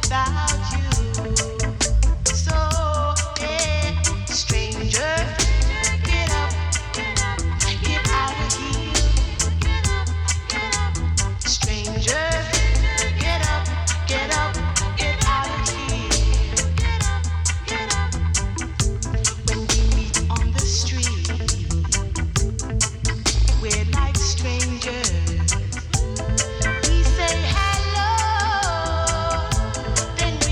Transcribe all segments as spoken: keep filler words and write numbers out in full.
We say hello, then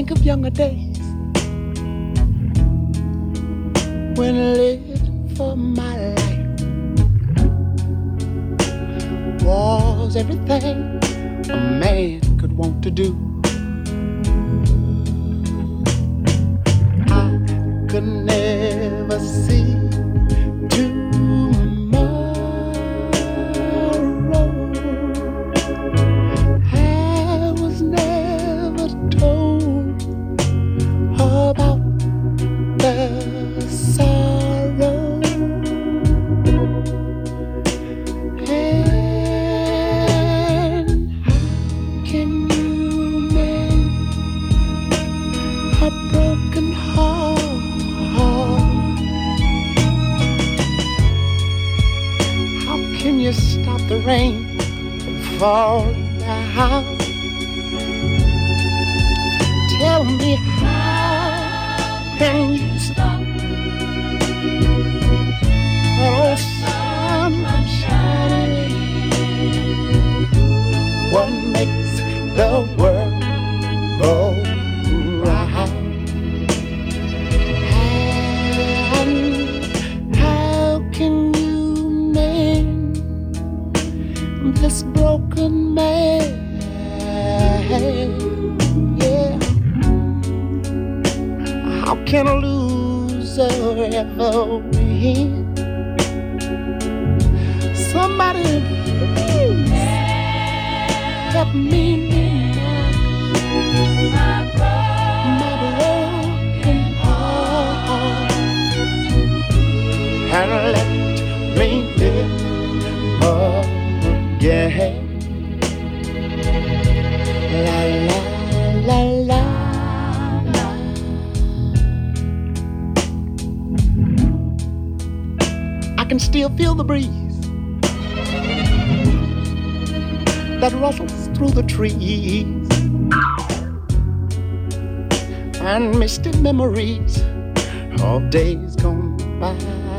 think of younger days when I lived for my life was everything a man could want to do. I could never see the rain from falling down. Tell me, how can you stop that sun from shining? What makes the world go round? And how can you mend this broken man? Yeah. How can a loser ever win? Somebody please help me mend my broken heart and let me live again. La la la la la. I can still feel the breeze that rustles through the trees and misty memories of days gone by.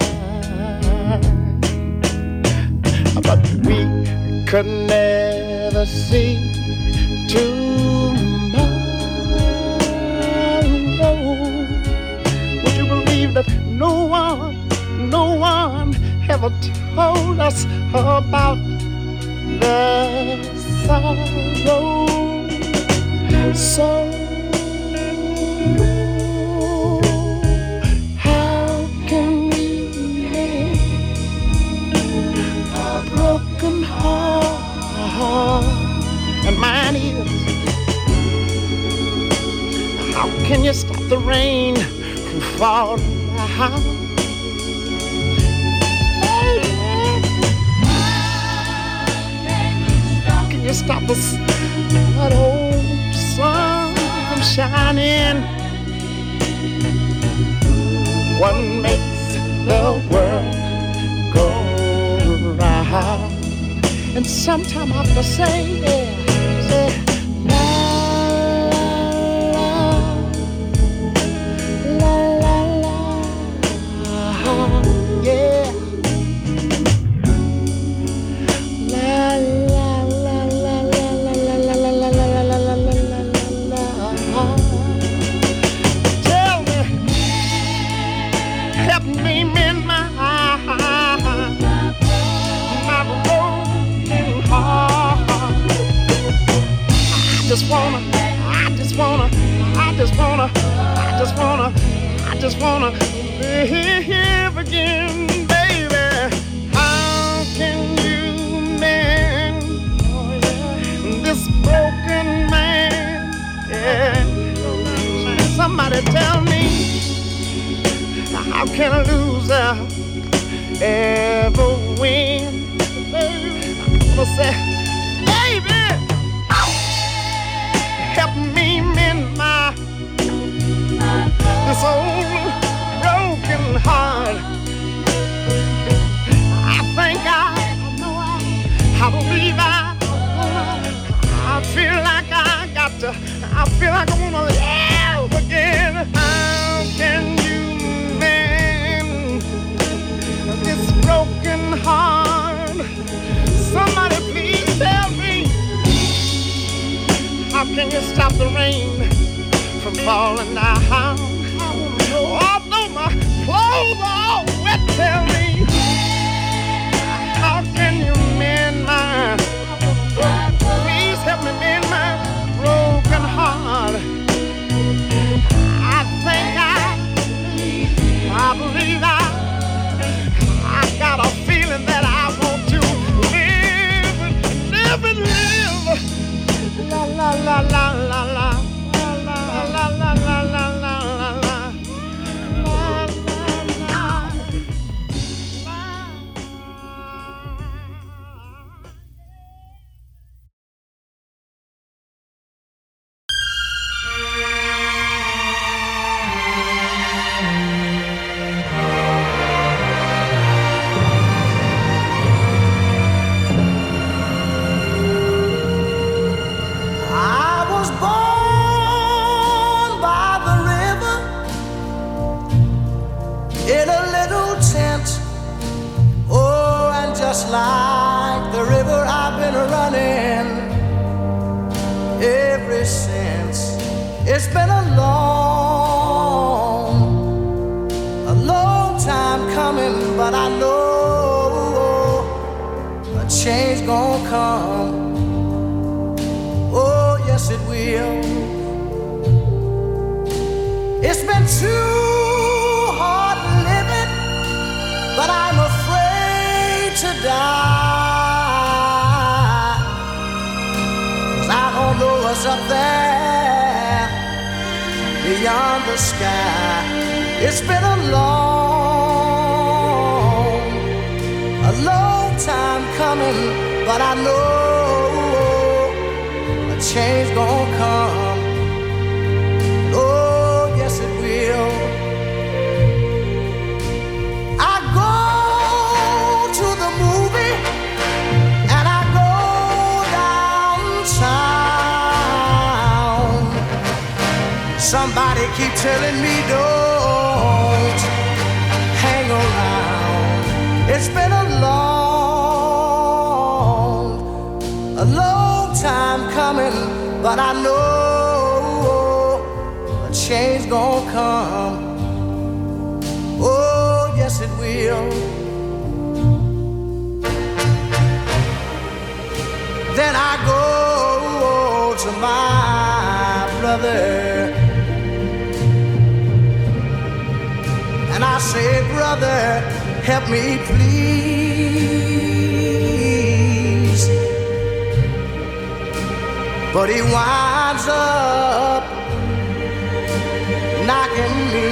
But we could never see tomorrow. Would you believe that no one, no one ever told us about the sorrow? So how can we mend a broken heart? And mine is, how can you stop the rain from falling down? How can you stop this, that old sun from shining? What makes the world go round? And sometime I have to say, yeah, say, la la la la la, yeah, la la la la la la la la la la la la. Tell me, help me mend my I just wanna, I just wanna, I just wanna, I just wanna, I just wanna live again, baby. How can you mend this broken man? Yeah. Somebody tell me, how can a loser ever win? I'm gonna say, baby, help me mend my this old broken heart. I think I, I believe I, I feel like I got to, I feel like I wanna live again. How can you mend this broken heart? Somebody please tell me, how can you stop the rain from falling down. Although my clothes are all wet, tell me, how can you mend my, please help me mend my broken heart. I think I, I believe I, I got a feeling that I want to live, live and live. La la la la la la. La la la la la la la. Like the river I've been running ever since. It's been a long, a long time coming, but I know a change gonna come. Oh, yes it will. It's been too hard living, but I'm afraid to die, 'cause I don't know what's up there beyond the sky. It's been a long, a long time coming, but I know a change gonna come. Oh, yes it will. I go to the movie and I go downtown. Somebody keep telling me don't hang around. It's been a long, a long time coming, but I know a change gonna come. Oh, yes it will. Then I go to my brother and I say, brother, help me please. But he winds up knocking me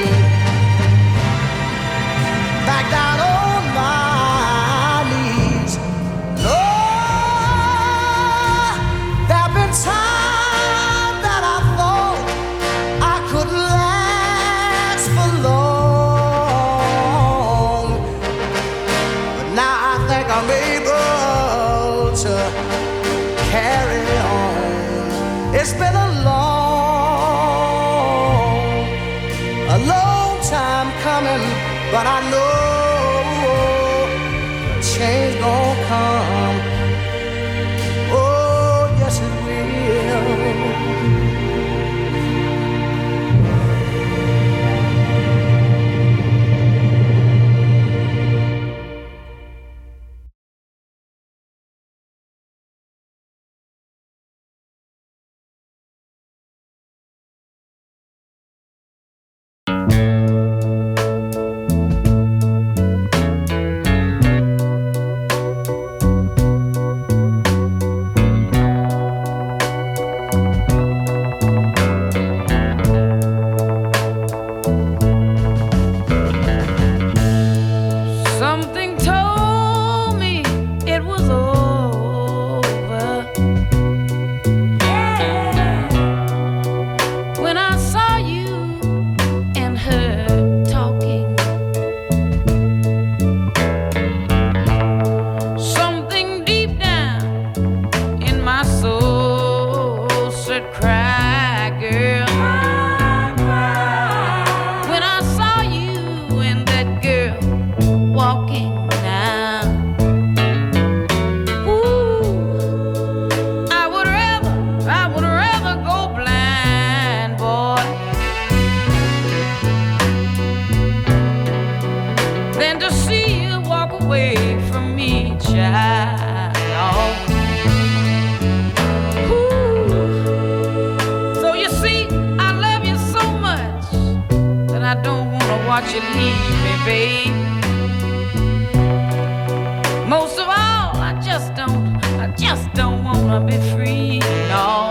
back down on my knees. Lord, there've been times that I thought I couldn't last for long, but now I think I'm able to carry on. It's been a long, a long time coming, but I know a change gon' come. Oh, yes it will. from me, child. Ooh. So you see, I love you so much that I don't wanna watch you leave me, babe. Most of all, I just don't, I just don't wanna be free, no.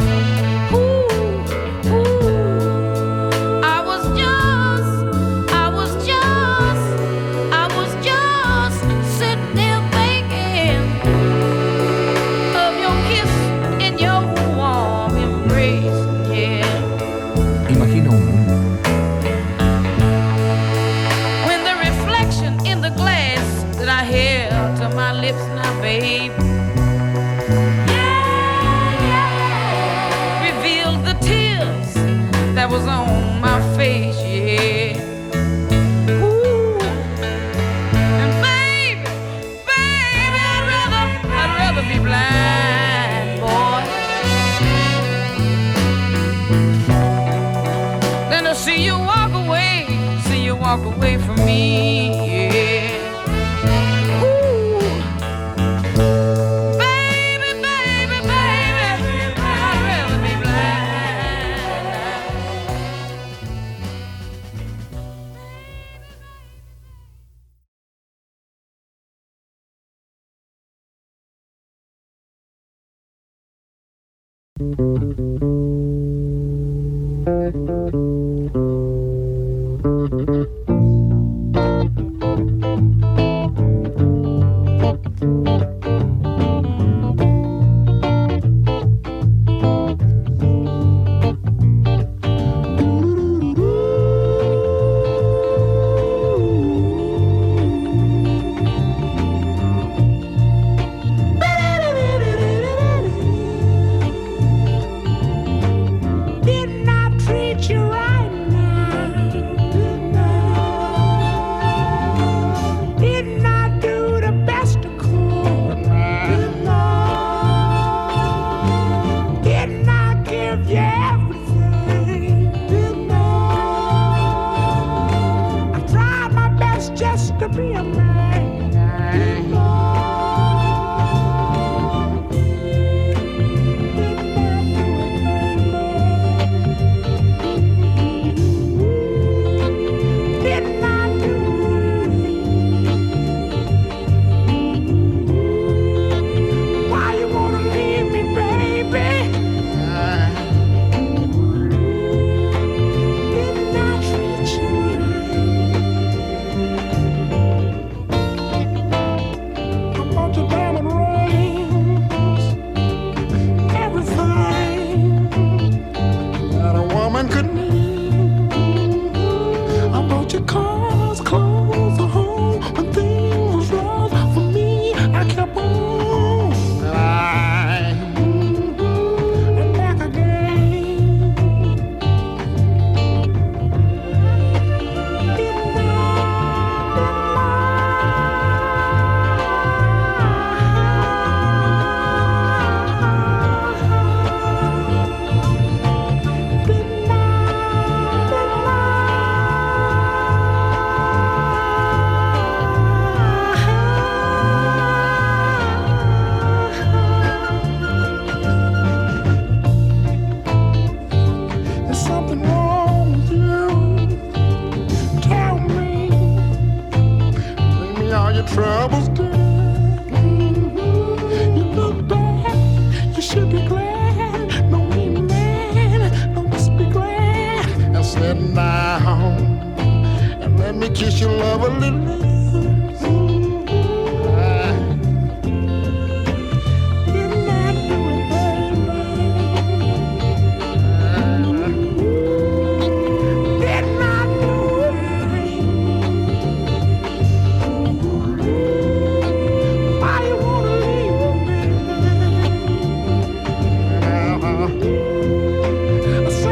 Babe, yeah, yeah. Revealed the tears that was on my face, yeah. Ooh. And baby, baby, I'd rather, I'd rather be blind, boy, than to see you walk away, see you walk away from me, yeah.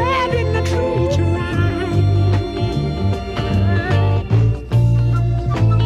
Thank you.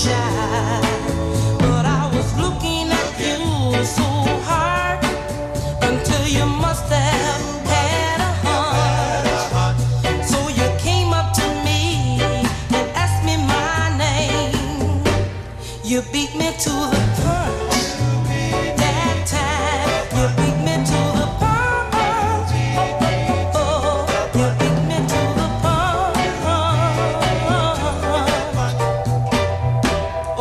shy, but I was looking at you so hard until you must have had a hunch. So you came up to me and asked me my name. You beat me to the punch that time. You beat me to the punch. Oh, you beat me to the punch.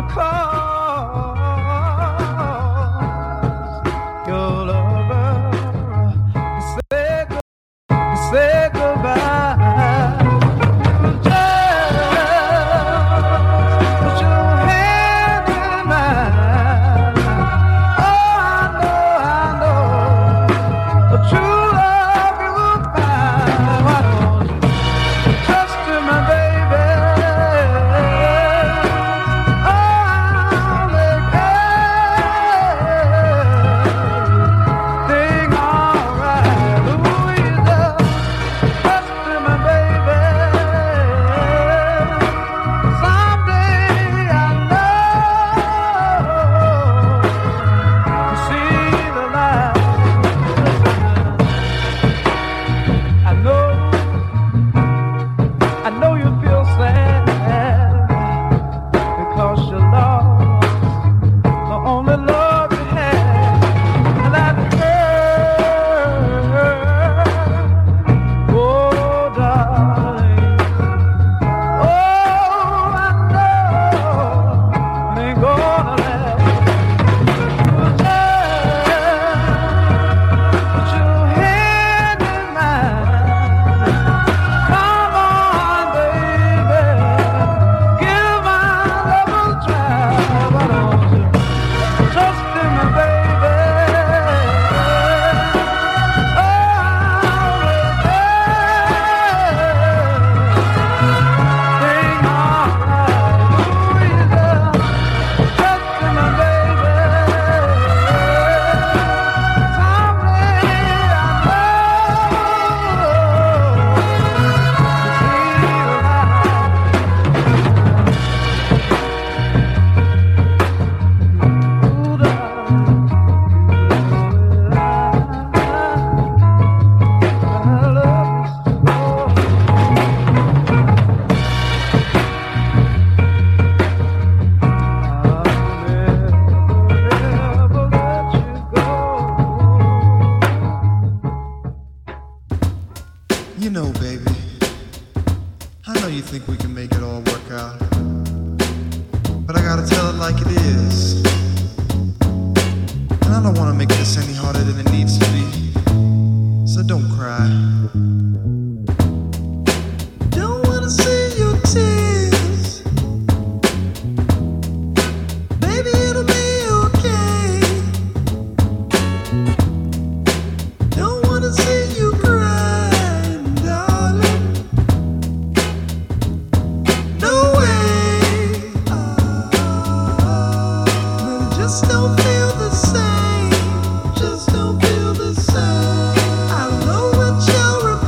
Just don't feel the same. I know what you're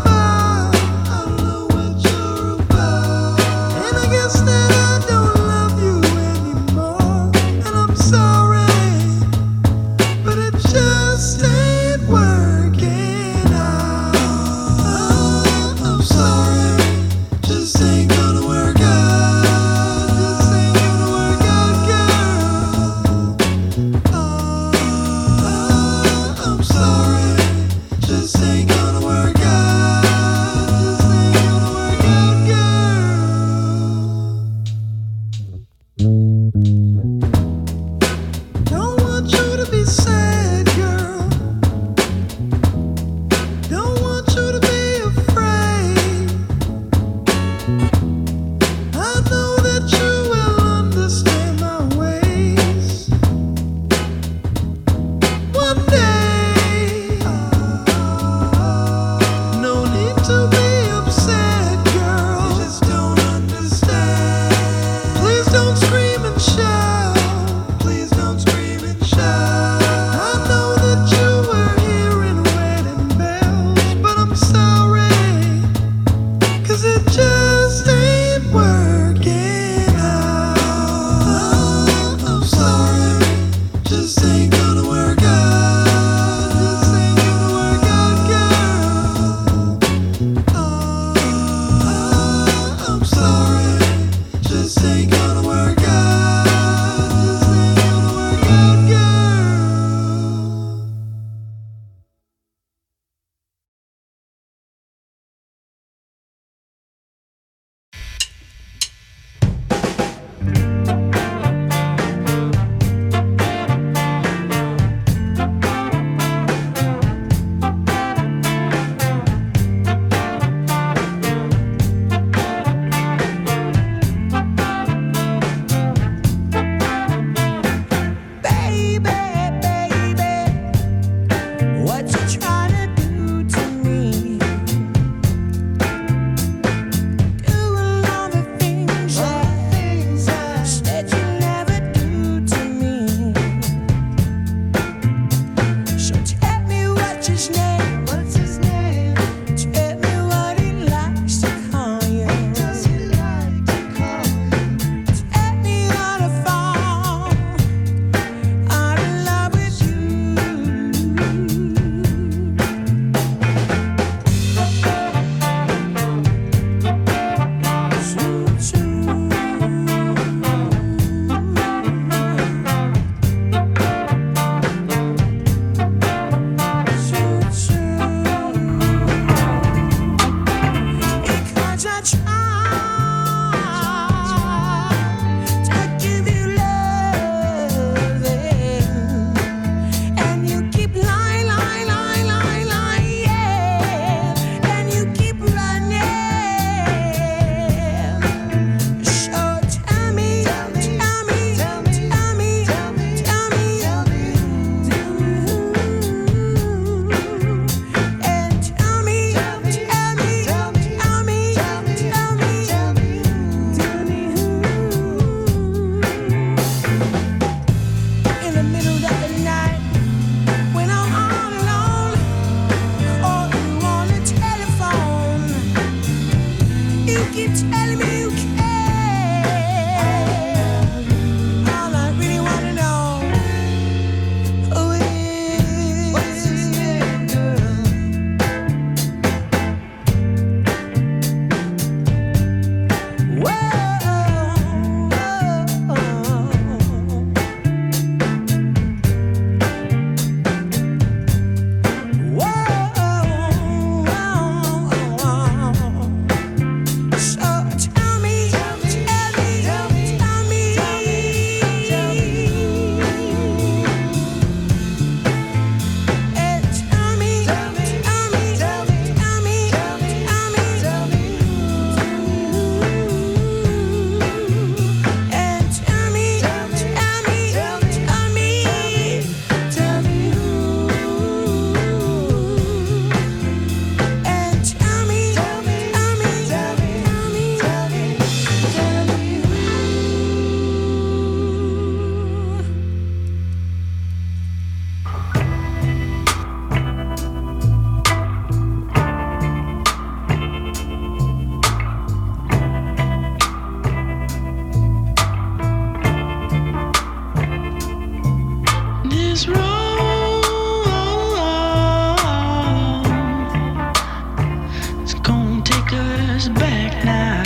back now.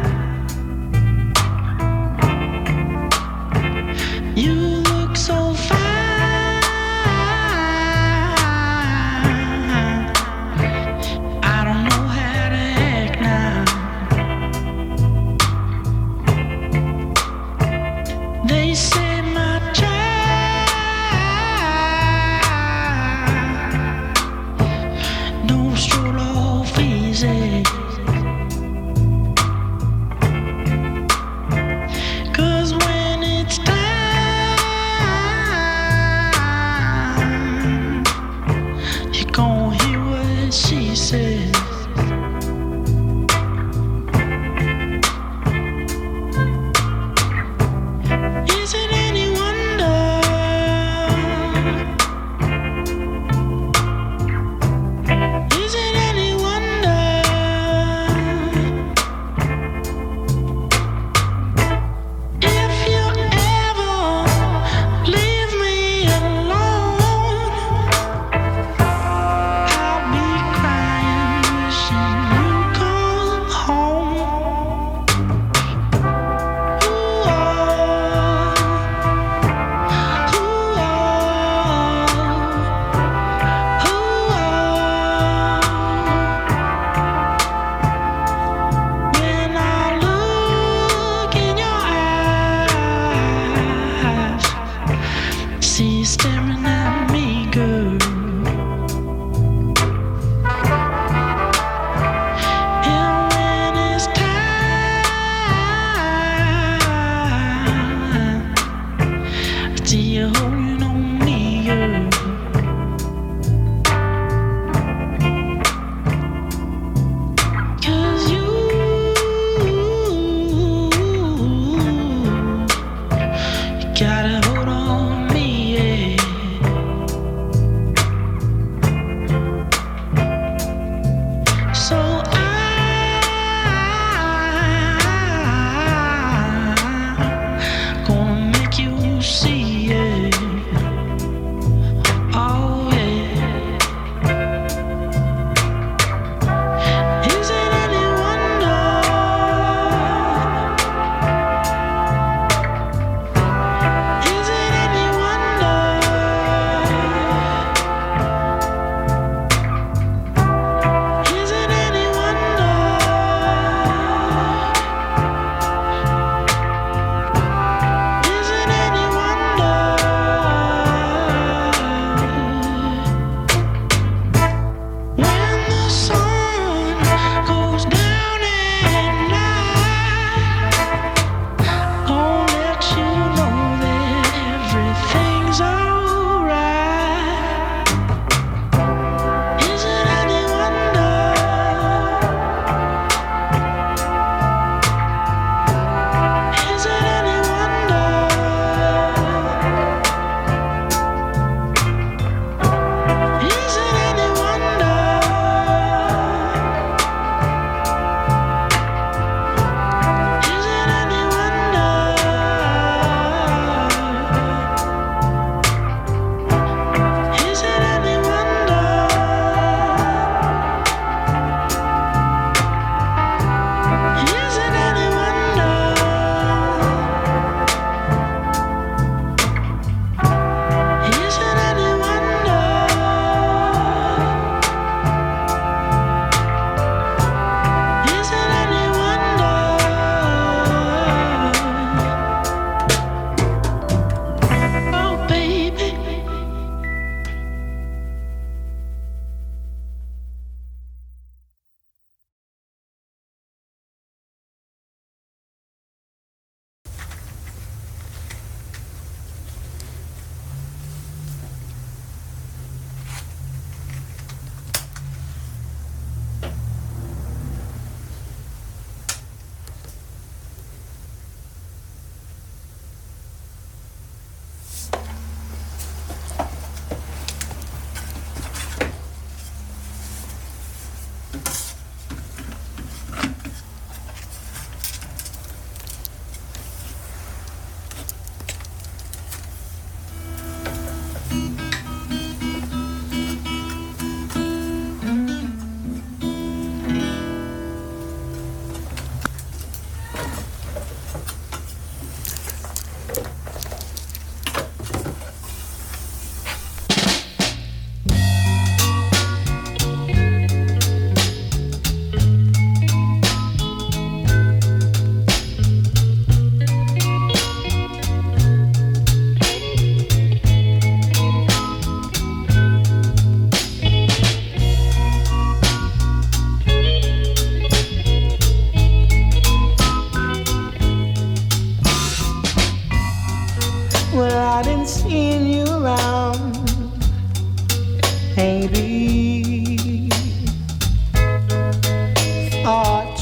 You look so fine. I don't know how to act now. They say my child don't stroll off easy.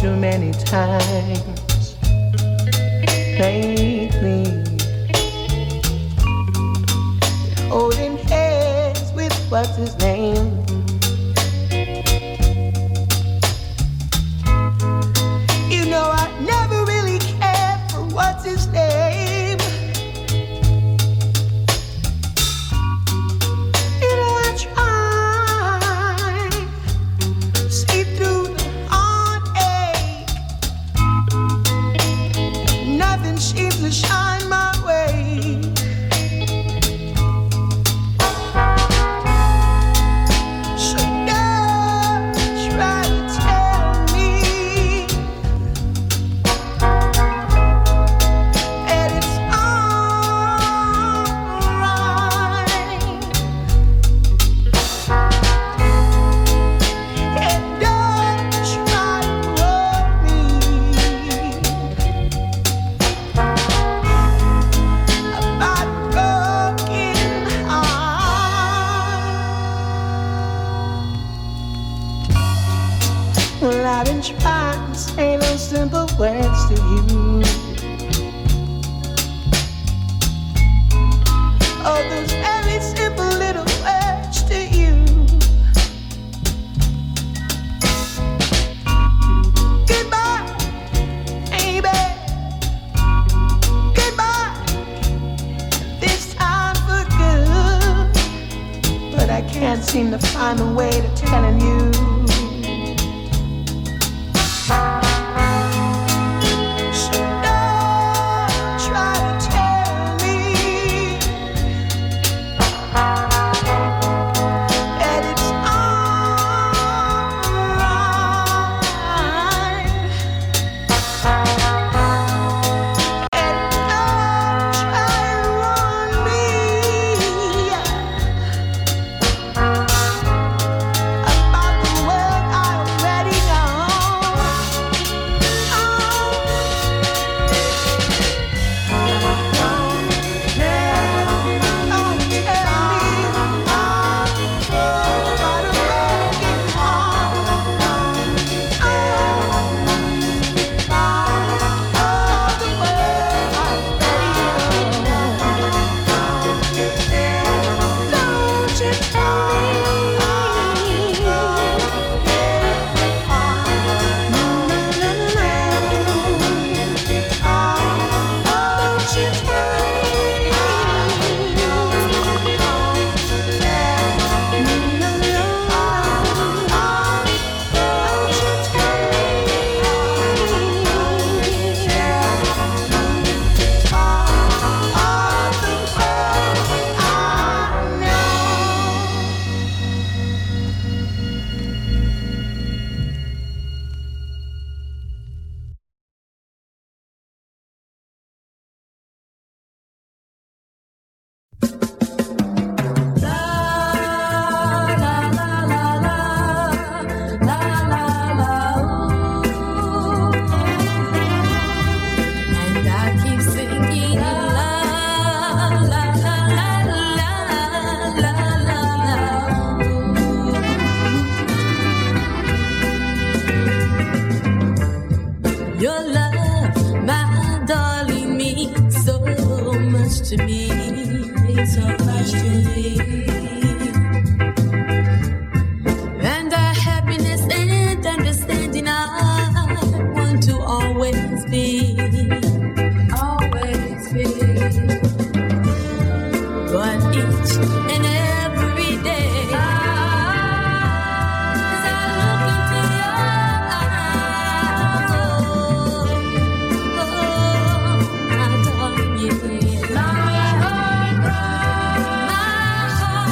too many times lately. Holding hands with what's his name. You know I never really cared for what's his name. You know I tried to see through the heartache. Nothing seems to shine my way. I've been trying to say those simple words to you. Oh, those very simple little words to you. Goodbye, baby. Goodbye. This time for good. But I can't seem to find a way to telling you. To me, so much to me, and the happiness and understanding I want to always be, always be, but each and every day. My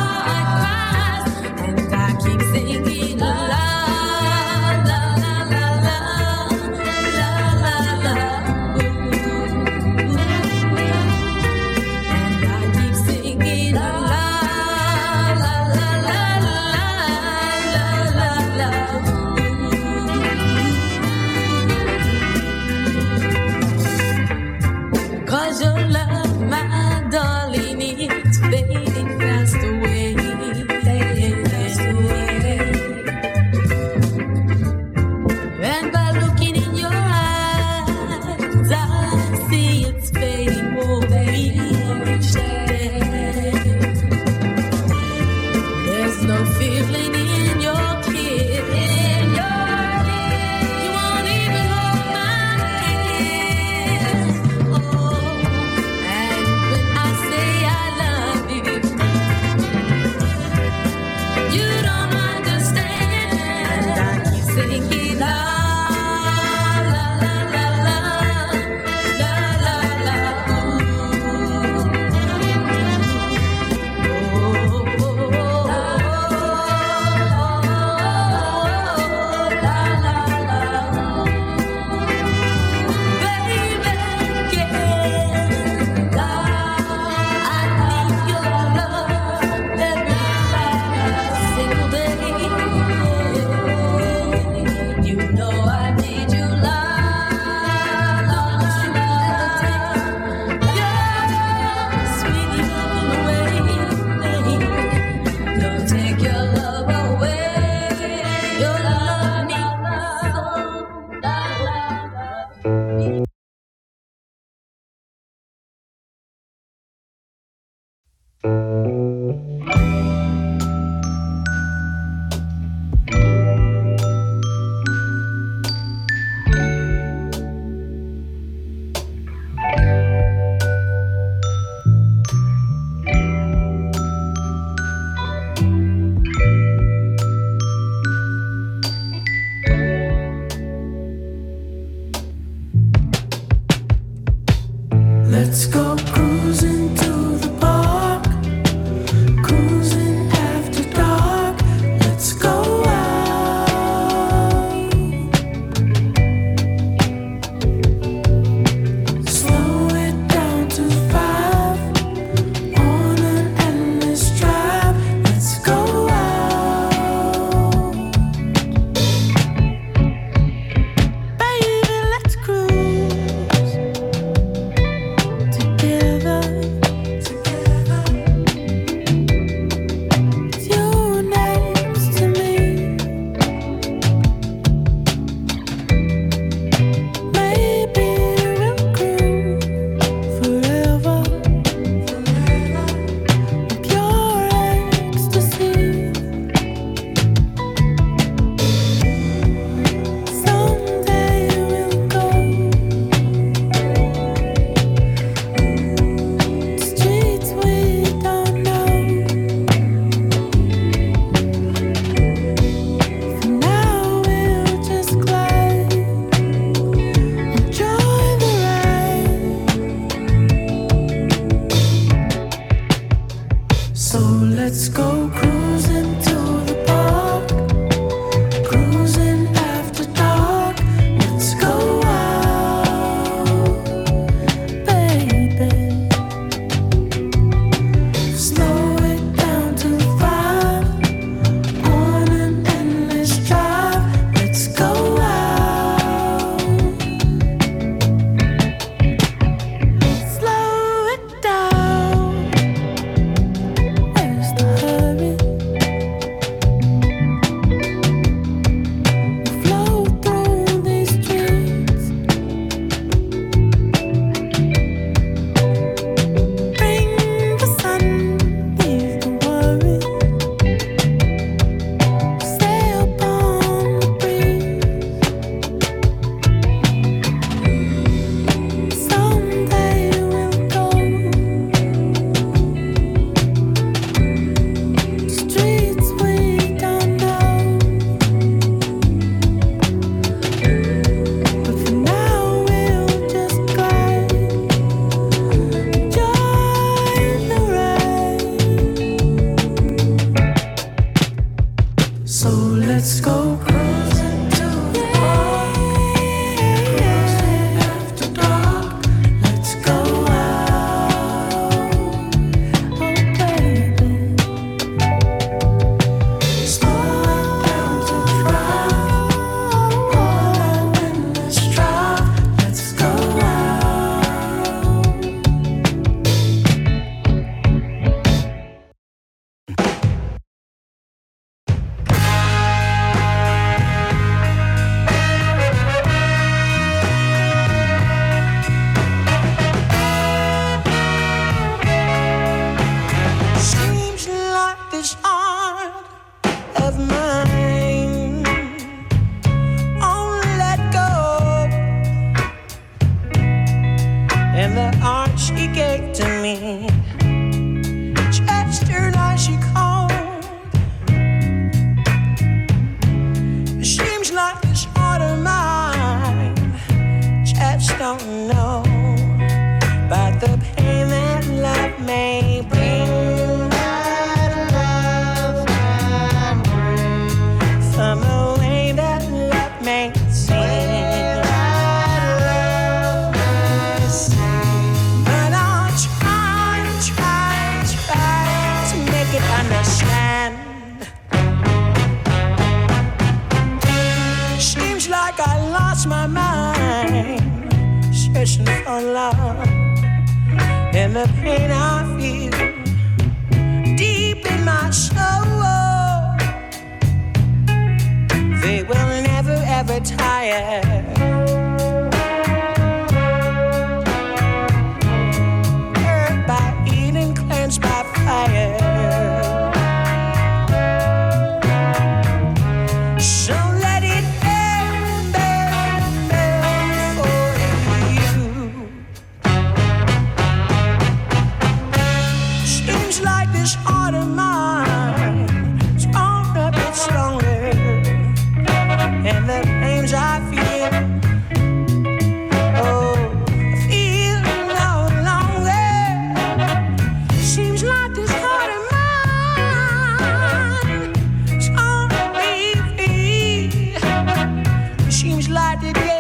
And the pains I feel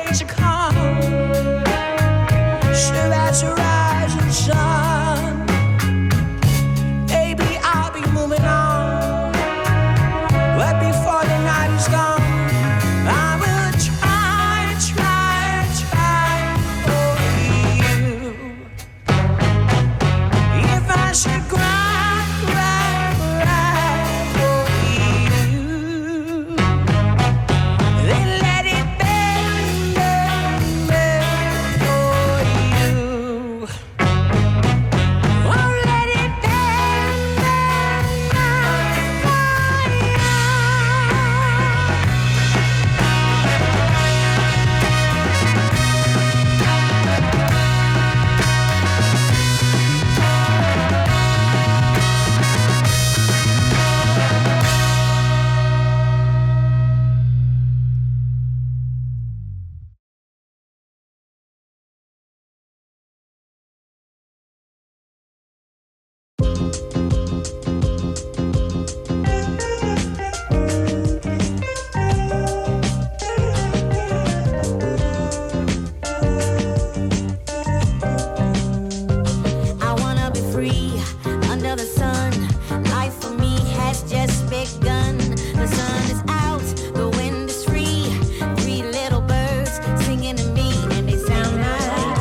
won't you come? Sure as the rising sun, baby, I'll be moving on. But before the night is gone, I will try, try, try for you. If I should cry, cry, cry for you, then let it burn, burn, burn for you. Oh, let it burn, burn, burn for you. I wanna be free under the sun. Life for me has just begun. The sun is out, the wind is free. Three little birds singing to me, and they sound like.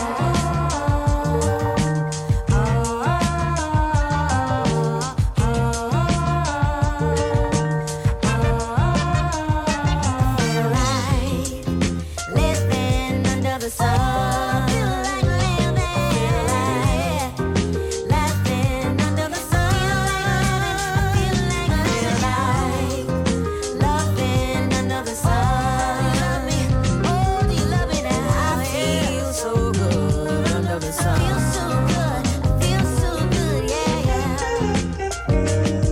Feel like living under the sun. Feel like living. Feel like laughing under the sun. Feel like feel like loving under the sun. Oh, do you love me now? I feel so good under the sun. Feel so good. I feel so good. Yeah, yeah.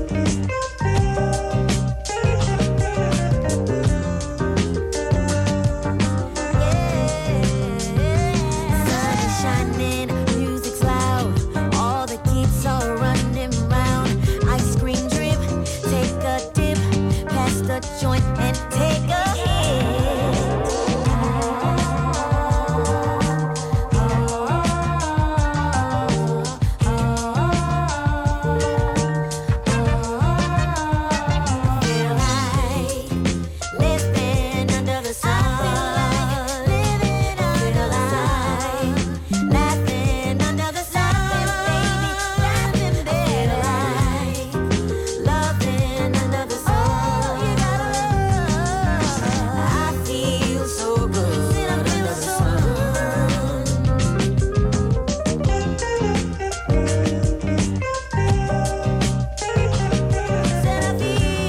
Sun is shining, music's loud, all the kids are running round. Ice cream drip, take a dip, pass the joint and take a hit. Feel like living under the sun. Living under the sun. Laughing under the sun, baby. Laughing, baby. Like loving under the sun. You gotta love. I feel so good under the sun. Said I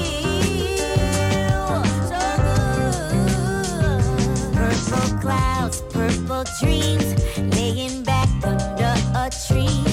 feel so good. Purple clouds, purple dreams, laying back under a tree.